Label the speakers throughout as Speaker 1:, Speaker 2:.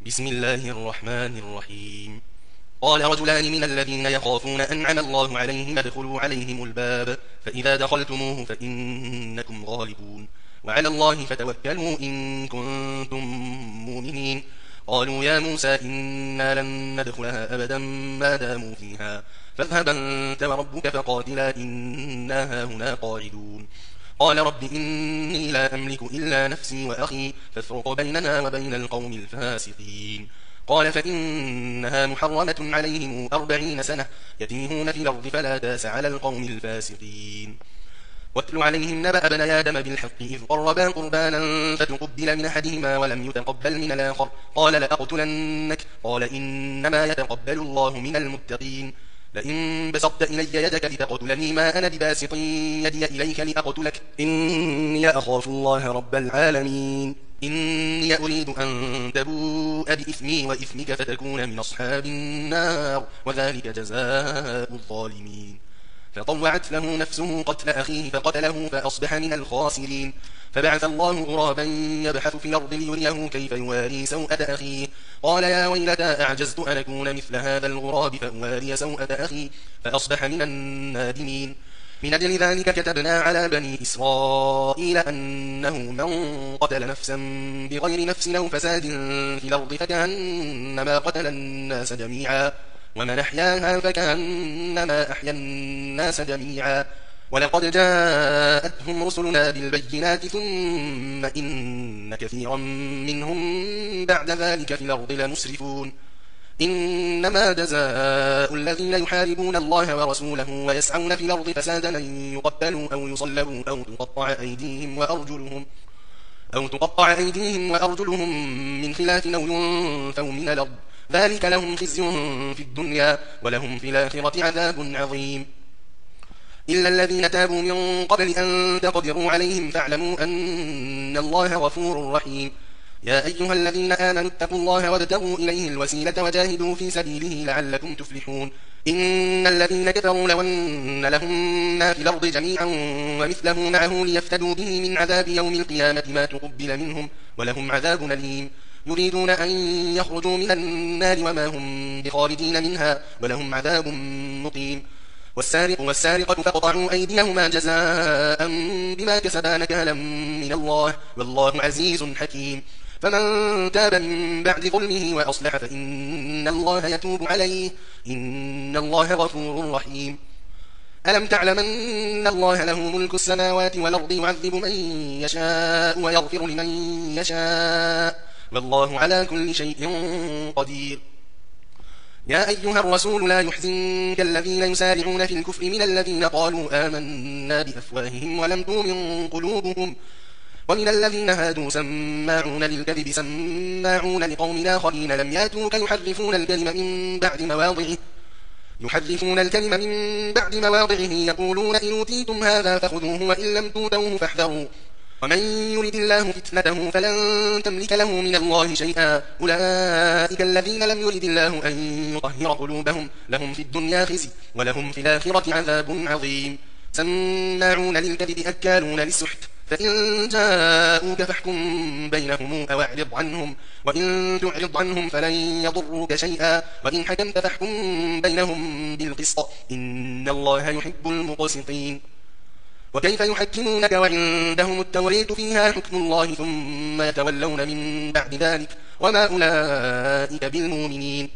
Speaker 1: بسم الله الرحمن الرحيم. قال رجلان من الذين يخافون أنعم الله عليهم ادخلوا عليهم الباب فإذا دخلتموه فإنكم غالبون وعلى الله فتوكلوا إن كنتم مؤمنين. قالوا يا موسى إنا لن ندخلها أبدا ما داموا فيها فاذهب أنت وربك فقاتلا إنا هاهنا قاعدون. قال رب إني لا أملك إلا نفسي وأخي فافرق بيننا وبين القوم الفاسقين. قال فإنها محرمة عليهم 40 سنة يتيهون في الأرض فلا تاس على القوم الفاسقين. واتل عليهم نبأ ابني آدم بالحق إذ قربا قربانا فتقبل من أحدهما ولم يتقبل من الآخر قال لأقتلنك قال إنما يتقبل الله من المتقين. لئن بسطت إلي يدك لتقتلني ما أنا بباسط يدي إليك لأقتلك إني أخاف الله رب العالمين. إني أريد أن تبوء بإثمي وإثمك فتكون من أصحاب النار وذلك جزاء الظالمين. فطوعت له نفسه قتل أخيه فقتله فأصبح من الخاسرين. فبعث الله غرابا يبحث في الأرض ليريه كيف يواري سوءة أخيه قال يا ويلتى أعجزت أن أكون مثل هذا الغراب فأواري سوءة أخي فأصبح من النادمين. من أجل ذلك كتبنا على بني إسرائيل أنه من قتل نفسا بغير نفس أو فساد في الأرض فكأنما قتل الناس جميعا ومن أحياها فكأنما أحيا الناس جميعا. ولقد جاءتهم رسلنا بالبينات ثم إن كثيرا منهم بعد ذلك في الأرض لمسرفون. إنما جزاء الذين يحاربون الله ورسوله ويسعون في الأرض فسادا أن يقتلوا أو يصلبوا أو تقطع أيديهم وأرجلهم من خلاف أو ينفوا من الأرض ذلك لهم خزي في الدنيا ولهم في الآخرة عذاب عظيم. إلا الذين تابوا من قبل أن تقدروا عليهم فاعلموا أن الله غفور رحيم. يا أيها الذين آمنوا اتقوا الله وابتغوا إليه الوسيلة وجاهدوا في سبيله لعلكم تفلحون. إن الذين كفروا لو أن لهم ما في الأرض جميعا ومثله معه ليفتدوا به من عذاب يوم القيامة ما تقبل منهم ولهم عذاب أليم. يريدون أن يخرجوا من النار وما هم بخارجين منها ولهم عذاب مقيم. والسارق والسارقة فاقطعوا أيديهما جزاء بما كسبا نكالا من الله والله عزيز حكيم. فمن تاب من بعد ظلمه وأصلح فإن الله يتوب عليه إن الله غفور رحيم. ألم تعلم أن الله له ملك السماوات والأرض يعذب من يشاء ويغفر لمن يشاء والله على كل شيء قدير. يا أيها الرسول لا يحزنك الذين يسارعون في الكفر من الذين قالوا آمنا بأفواههم ولم تؤمن قلوبهم ومن الذين هادوا سماعون للكذب سماعون لقوم آخرين لم ياتوك يحرفون الكلم من بعد مواضعه يقولون إن أوتيتم هذا فخذوه وإن لم توتوه فاحذروا ومن يرد الله فتنته فلن تملك له من الله شيئا. أولئك الذين لم يرد الله أن يطهر قلوبهم لهم في الدنيا خزي ولهم في الآخرة عذاب عظيم. سماعون للكذب أكالون للسحت فإن جاءوك فاحكم بينهم أو اعرض عنهم وإن تعرض عنهم فلن يضروك شيئا وإن حكمت فاحكم بينهم بالقسط إن الله يحب المقسطين. وكيف يحكمونك وعندهم التورية فيها حكم الله ثم يتولون من بعد ذلك وما أولئك بالمؤمنين.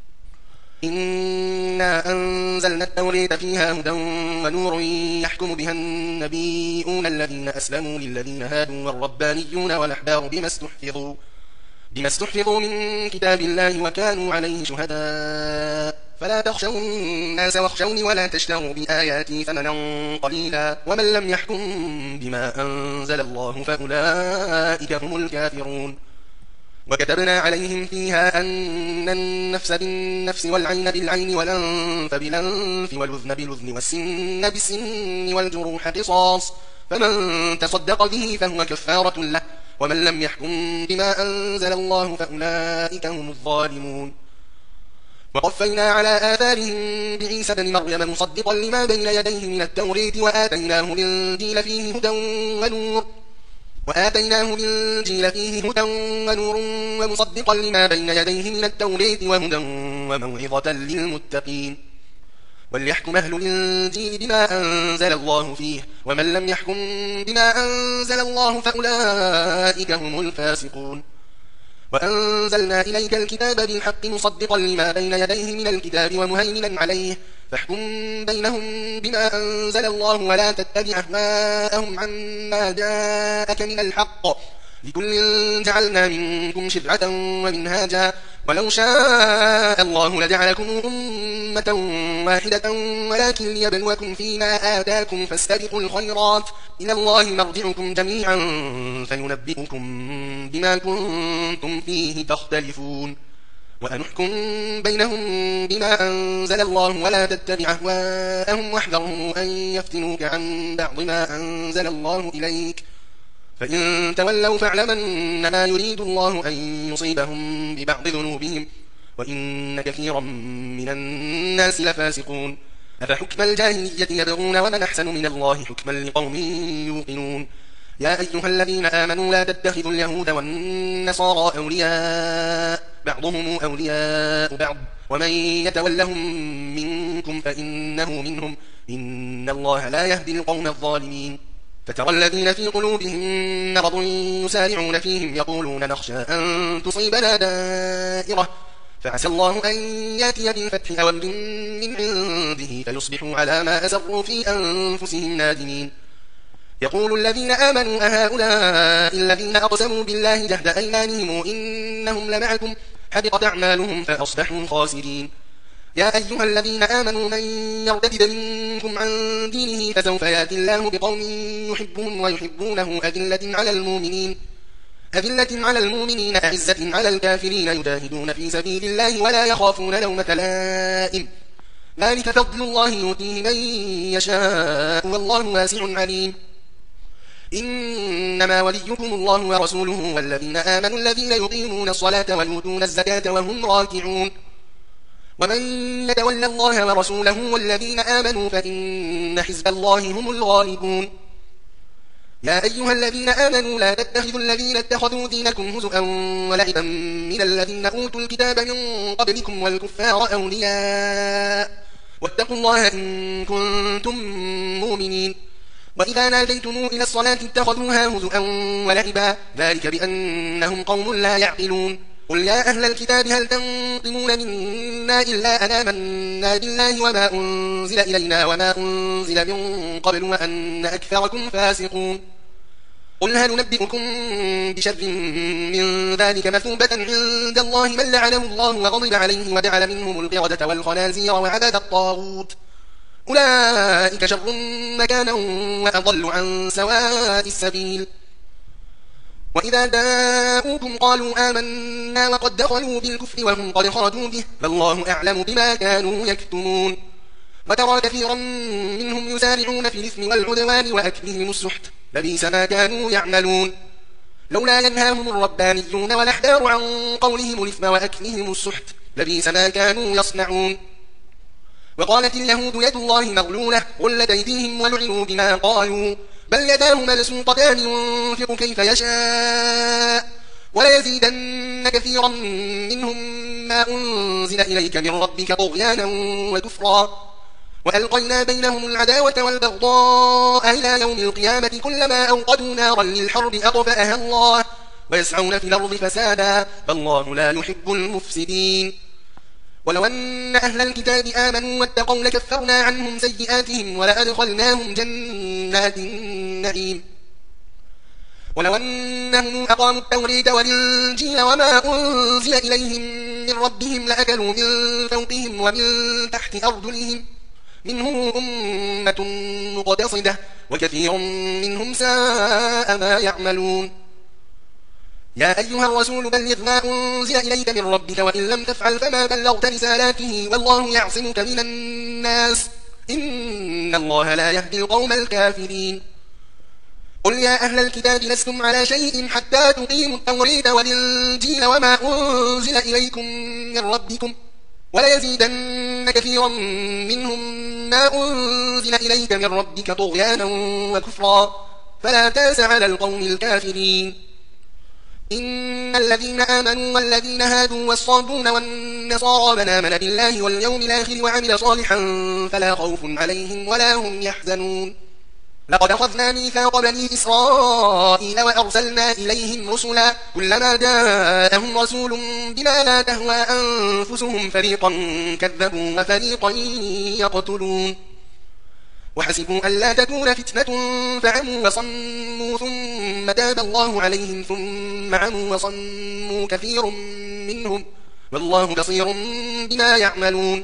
Speaker 1: إنا أنزلنا التورية فيها هدى ونور يحكم بها النبيون الذين أسلموا للذين هادوا والربانيون والأحبار بما استحفظوا من كتاب الله وكانوا عليه شهداء فلا تخشوا الناس واخشوني ولا تشتروا بآياتي ثمنا قليلا ومن لم يحكم بما أنزل الله فأولئك هم الكافرون. وكتبنا عليهم فيها أن النفس بالنفس والعين بالعين والأنف بالأنف والأذن بالأذن والسن بالسن والجروح قصاص فمن تصدق به فهو كفارة له ومن لم يحكم بما أنزل الله فأولئك هم الظالمون. وقفينا على آثارهم بعيسى بن مريم مصدقا لما بين يديه من التوريت وآتيناه الإنجيل فيه هدى ونور وآتيناه الإنجيل فيه هدى ونور ومصدقا لما بين يديه من التوراة وهدى وموعظة للمتقين وليحكم أهل الإنجيل بما أنزل الله فيه ومن لم يحكم بما أنزل الله فأولئك هم الفاسقون وأنزلنا إليك الكتاب بالحق مصدقا لما بين يديه من الكتاب ومهيمنا عليه فاحكم بينهم بما أنزل الله ولا تتبع أهواءهم عما جاءك من الحق لكل جعلنا منكم شرعة ومنهاجا ولو شاء الله لجعلكم أمة واحدة ولكن ليبلوكم فيما آتاكم فاستبقوا الخيرات إلى الله مرجعكم جميعا فينبئكم بما كنتم فيه تختلفون وأنحكم بينهم بما أنزل الله ولا تتبع أهواءهم واحذرهم أن يفتنوك عن بعض ما أنزل الله إليك فإن تولوا فاعلم أنما يريد الله أن يصيبهم ببعض ذنوبهم وإن كثيرا من الناس لفاسقون أفحكم الجاهلية يبغون ومن أحسن من الله حكما لقوم يوقنون يا أيها الذين آمنوا لا تتخذوا اليهود والنصارى أولياء بعضهم أولياء بعض ومن يتولهم منكم فإنه منهم إن الله لا يهدي القوم الظالمين فترى الذين في قلوبهم مرض يسارعون فيهم يقولون نخشى أن تصيبنا دائرة فعسى الله أن يأتي بالفتح أو أمر من عنده فيصبحوا على ما أسروا في أنفسهم نادمين يقول الذين آمنوا أهؤلاء الذين أقسموا بالله جهد أيمانهم إنهم لمعكم حبطت أعمالهم فأصبحوا خاسرين يا أيها الذين آمنوا من يرتد منكم عن دينه فسوف يأتي الله بقوم يحبهم ويحبونه أذلة على المؤمنين أعزة على الكافرين يجاهدون في سبيل الله ولا يخافون لومة لائم ذلك فضل الله يؤتيه من يشاء والله واسع عليم إنما وليكم الله ورسوله والذين آمنوا الذين يقيمون الصلاة ويؤتون الزكاة وهم راكعون ومن يتولى الله ورسوله والذين آمنوا فإن حزب الله هم الغالبون يا أيها الذين آمنوا لا تتخذوا الذين اتخذوا دينكم هزؤا ولعبا من الذين أوتوا الكتاب من قبلكم والكفار أولياء واتقوا الله إن كنتم مؤمنين وإذا ناديتم إلى الصلاة اتخذوها هزؤا ولعبا ذلك بأنهم قوم لا يعقلون قل يا أهل الكتاب هل تنقمون منا إلا أن آمنا بالله وما أنزل إلينا وما أنزل من قبل وأن أكثركم فاسقون قل هل ننبئكم بشر من ذلك مثوبة عند الله من لعنه الله وغضب عليه وجعل منهم القردة والخنازير وعبد الطاغوت أولئك شر مكانا وأضل عن سواء السبيل وإذا جاءوكم قالوا آمنا وقد دخلوا بالكفر وهم قد خرجوا به فالله أعلم بما كانوا يكتمون وترى كثيرا منهم يسارعون في الإثم والعدوان وأكلهم السحت لبئس ما كانوا يعملون لولا ينهاهم الربانيون والأحبار عن قولهم الإثم وأكلهم السحت لبئس ما كانوا يصنعون وقالت اليهود يد الله مغلولة غلت أيديهم ولعنوا بما قالوا بل يداه مبسوطتان ينفق كيف يشاء وليزيدن كثيرا منهم ما أنزل إليك من ربك طغيانا وكفرا وألقينا بينهم العداوة والبغضاء إلى يوم القيامة كلما أوقدوا نارا للحرب أطفأها الله ويسعون في الأرض فسادا فالله لا يحب المفسدين ولو أن أهل الكتاب آمنوا واتقوا لكفرنا عنهم سيئاتهم ولأدخلناهم جنات النعيم ولو أنهم أقاموا التوراة والإنجيل وما أنزل إليهم من ربهم لأكلوا من فوقهم ومن تحت أرجلهم منهم أمة مقتصدة وكثير منهم ساء ما يعملون يا أيها الرسول بلغ ما أنزل إليك من ربك وإن لم تفعل فما بلغت رسالاته والله يعصمك من الناس إن الله لا يهدي القوم الكافرين قل يا أهل الكتاب لستم على شيء حتى تقيموا التوراة والإنجيل وما أنزل إليكم من ربكم وليزيدن كثيرا منهم ما أنزل إليك من ربك طغيانا وكفرا فلا تاس على القوم الكافرين. إن الذين آمنوا والذين هادوا والصابون والنصارى من آمن بالله واليوم الآخر وعمل صالحا فلا خوف عليهم ولا هم يحزنون. لقد أخذنا ميثاق بني إسرائيل وأرسلنا إليهم رسلا كلما جاءهم رسول بما لا تهوى أنفسهم فريقا كذبوا وفريقا يقتلون. وحسبوا ألا تكون فتنة فعموا وصموا ثم تاب الله عليهم ثم عموا وصموا كثير منهم والله بصير بما يعملون.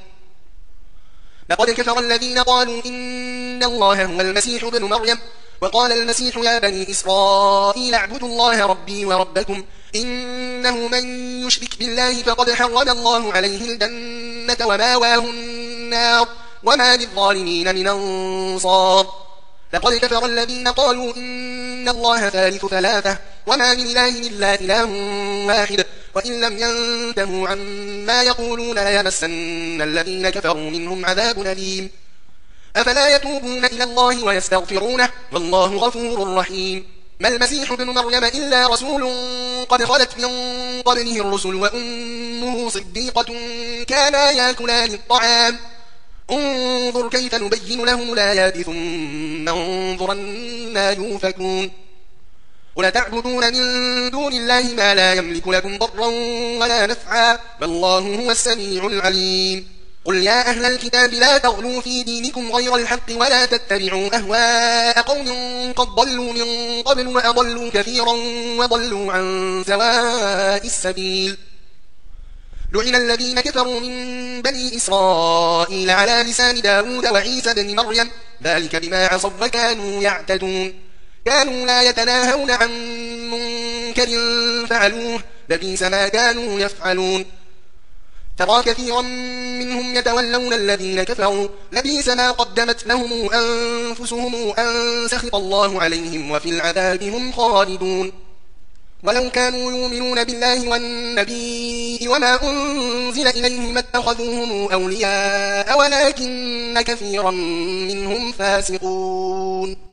Speaker 1: لقد كفر الذين قالوا إن الله هو المسيح ابن مريم وقال المسيح يا بني إسرائيل اعبدوا الله ربي وربكم إنه من يشرك بالله فقد حرم الله عليه الجنة وماواه النار وما للظالمين من أنصار. لقد كفر الذين قالوا إن الله ثالث ثلاثة وما من إله إلا إله واحد وإن لم ينتهوا عما يقولون ليمسن الذين كفروا منهم عذاب أليم. أفلا يتوبون إلى الله ويستغفرونه والله غفور رحيم. ما المسيح ابن مريم إلا رسول قد خلت من قبله الرسل وأمه صديقة كانا يأكلان الطعام انظر كيف نبين لهم الآيات ثم انظر أنا يؤفكون. قل تعبدون من دون الله ما لا يملك لكم ضرا ولا نفعا والله هو السميع العليم. قل يا أهل الكتاب لا تغلوا في دينكم غير الحق ولا تتبعوا أهواء قوم قد ضلوا من قبل وأضلوا كثيرا وضلوا عن سواء السبيل. لعن الذين كفروا من بني إسرائيل على لسان داود وعيسى بن مريم ذلك بما عصوا وكانوا يعتدون. كانوا لا يتناهون عن منكر فعلوه لبئس ما كانوا يفعلون. ترى كثيرا منهم يتولون الذين كفروا لبئس ما قدمت لهم أنفسهم أن سخط الله عليهم وفي العذاب هم خالدون. ولو كانوا يؤمنون بالله والنبي وما أنزل إليهم اتخذوهم أولياء ولكن كثيرا منهم فاسقون.